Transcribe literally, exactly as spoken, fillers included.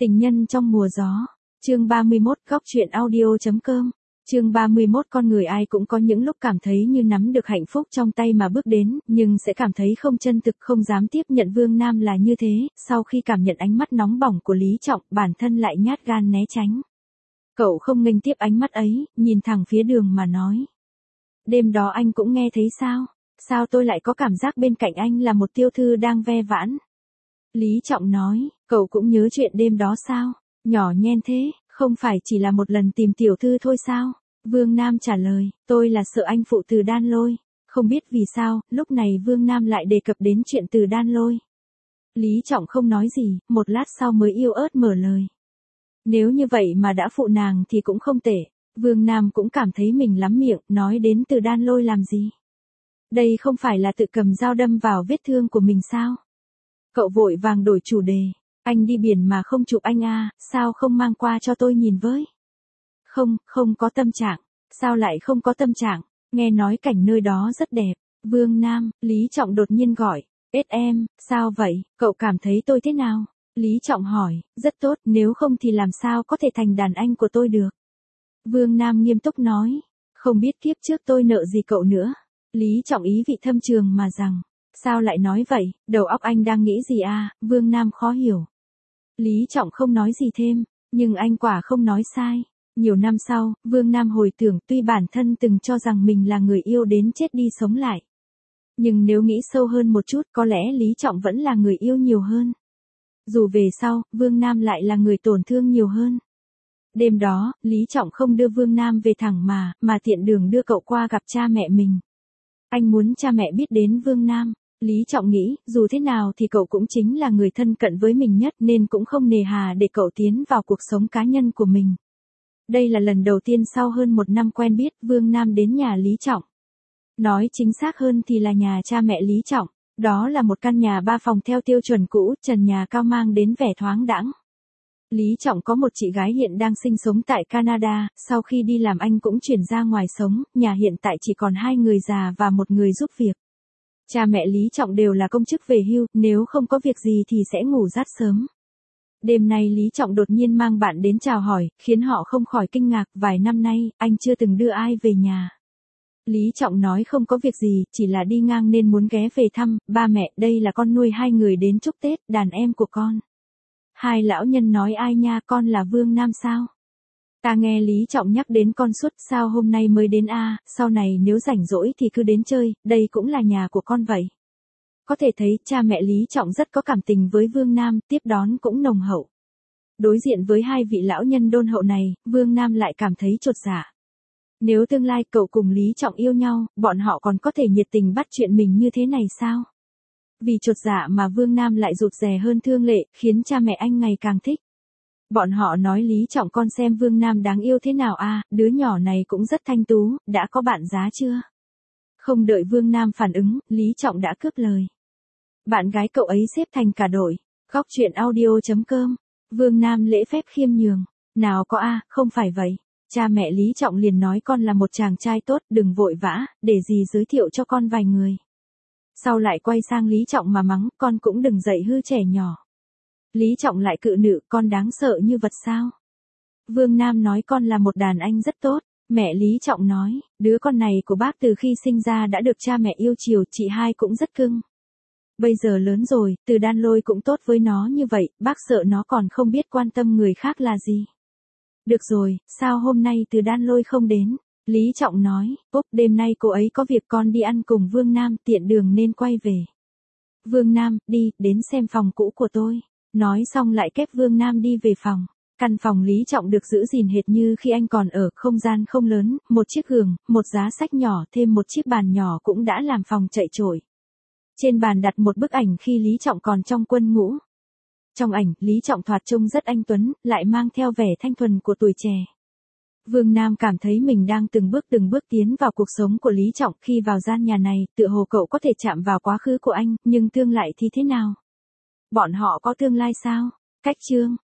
Tình nhân trong mùa gió. Chương ba mươi mốt, góc truyện audio chấm com. Chương ba mươi mốt, con người ai cũng có những lúc cảm thấy như nắm được hạnh phúc trong tay mà bước đến, nhưng sẽ cảm thấy không chân thực, không dám tiếp nhận. Vương Nam là như thế, sau khi cảm nhận ánh mắt nóng bỏng của Lý Trọng, bản thân lại nhát gan né tránh. Cậu không nghênh tiếp ánh mắt ấy, nhìn thẳng phía đường mà nói. Đêm đó anh cũng nghe thấy sao? Sao tôi lại có cảm giác bên cạnh anh là một tiểu thư đang ve vãn? Lý Trọng nói, cậu cũng nhớ chuyện đêm đó sao? Nhỏ nhen thế, không phải chỉ là một lần tìm tiểu thư thôi sao? Vương Nam trả lời, tôi là sợ anh phụ Từ Đan Lôi. Không biết vì sao, lúc này Vương Nam lại đề cập đến chuyện Từ Đan Lôi. Lý Trọng không nói gì, một lát sau mới yếu ớt mở lời. Nếu như vậy mà đã phụ nàng thì cũng không tệ. Vương Nam cũng cảm thấy mình lắm miệng, nói đến Từ Đan Lôi làm gì? Đây không phải là tự cầm dao đâm vào vết thương của mình sao? Cậu vội vàng đổi chủ đề. Anh đi biển mà không chụp anh à, sao không mang qua cho tôi nhìn với? Không, không có tâm trạng. Sao lại không có tâm trạng? Nghe nói cảnh nơi đó rất đẹp. Vương Nam, Lý Trọng đột nhiên gọi. Ết em, sao vậy, cậu cảm thấy tôi thế nào? Lý Trọng hỏi, rất tốt, nếu không thì làm sao có thể thành đàn anh của tôi được? Vương Nam nghiêm túc nói, không biết kiếp trước tôi nợ gì cậu nữa. Lý Trọng ý vị thâm trường mà rằng, sao lại nói vậy, đầu óc anh đang nghĩ gì à? Vương Nam khó hiểu. Lý Trọng không nói gì thêm, nhưng anh quả không nói sai. Nhiều năm sau, Vương Nam hồi tưởng tuy bản thân từng cho rằng mình là người yêu đến chết đi sống lại. Nhưng nếu nghĩ sâu hơn một chút có lẽ Lý Trọng vẫn là người yêu nhiều hơn. Dù về sau, Vương Nam lại là người tổn thương nhiều hơn. Đêm đó, Lý Trọng không đưa Vương Nam về thẳng mà, mà tiện đường đưa cậu qua gặp cha mẹ mình. Anh muốn cha mẹ biết đến Vương Nam. Lý Trọng nghĩ, dù thế nào thì cậu cũng chính là người thân cận với mình nhất nên cũng không nề hà để cậu tiến vào cuộc sống cá nhân của mình. Đây là lần đầu tiên sau hơn một năm quen biết Vương Nam đến nhà Lý Trọng. Nói chính xác hơn thì là nhà cha mẹ Lý Trọng. Đó là một căn nhà ba phòng theo tiêu chuẩn cũ, trần nhà cao mang đến vẻ thoáng đãng. Lý Trọng có một chị gái hiện đang sinh sống tại Canada, sau khi đi làm anh cũng chuyển ra ngoài sống, nhà hiện tại chỉ còn hai người già và một người giúp việc. Cha mẹ Lý Trọng đều là công chức về hưu, nếu không có việc gì thì sẽ ngủ rát sớm. Đêm nay Lý Trọng đột nhiên mang bạn đến chào hỏi, khiến họ không khỏi kinh ngạc, vài năm nay, anh chưa từng đưa ai về nhà. Lý Trọng nói không có việc gì, chỉ là đi ngang nên muốn ghé về thăm, ba mẹ, đây là con nuôi hai người đến chúc Tết, đàn em của con. Hai lão nhân nói ai nha, con là Vương Nam sao? Ta nghe Lý Trọng nhắc đến con suốt, sao hôm nay mới đến a? Sau này nếu rảnh rỗi thì cứ đến chơi, đây cũng là nhà của con vậy. Có thể thấy cha mẹ Lý Trọng rất có cảm tình với Vương Nam, tiếp đón cũng nồng hậu. Đối diện với hai vị lão nhân đôn hậu này, Vương Nam lại cảm thấy chột dạ. Nếu tương lai cậu cùng Lý Trọng yêu nhau, bọn họ còn có thể nhiệt tình bắt chuyện mình như thế này sao? Vì chột dạ mà Vương Nam lại rụt rè hơn thương lệ, khiến cha mẹ anh ngày càng thích. Bọn họ nói Lý Trọng con xem Vương Nam đáng yêu thế nào à, đứa nhỏ này cũng rất thanh tú, đã có bạn giá chưa? Không đợi Vương Nam phản ứng, Lý Trọng đã cướp lời. Bạn gái cậu ấy xếp thành cả đội. Góc truyện audio chấm com. Vương Nam lễ phép khiêm nhường. Nào có a, không phải vậy. Cha mẹ Lý Trọng liền nói con là một chàng trai tốt, đừng vội vã, để gì giới thiệu cho con vài người. Sau lại quay sang Lý Trọng mà mắng, con cũng đừng dạy hư trẻ nhỏ. Lý Trọng lại cự nữ, con đáng sợ như vật sao? Vương Nam nói con là một đàn anh rất tốt. Mẹ Lý Trọng nói, đứa con này của bác từ khi sinh ra đã được cha mẹ yêu chiều, chị hai cũng rất cưng. Bây giờ lớn rồi, Từ Đan Lôi cũng tốt với nó như vậy, bác sợ nó còn không biết quan tâm người khác là gì. Được rồi, sao hôm nay Từ Đan Lôi không đến? Lý Trọng nói, Úc đêm nay cô ấy có việc con đi ăn cùng Vương Nam, tiện đường nên quay về. Vương Nam, đi, đến xem phòng cũ của tôi. Nói xong lại kép Vương Nam đi về phòng. Căn phòng Lý Trọng được giữ gìn hệt như khi anh còn ở, không gian không lớn, một chiếc giường, một giá sách nhỏ, thêm một chiếc bàn nhỏ cũng đã làm phòng chạy trội. Trên bàn đặt một bức ảnh khi Lý Trọng còn trong quân ngũ. Trong ảnh, Lý Trọng thoạt trông rất anh tuấn, lại mang theo vẻ thanh thuần của tuổi trẻ. Vương Nam cảm thấy mình đang từng bước từng bước tiến vào cuộc sống của Lý Trọng. Khi vào gian nhà này, tựa hồ cậu có thể chạm vào quá khứ của anh, nhưng tương lai thì thế nào? Bọn họ có tương lai sao? Cách chương.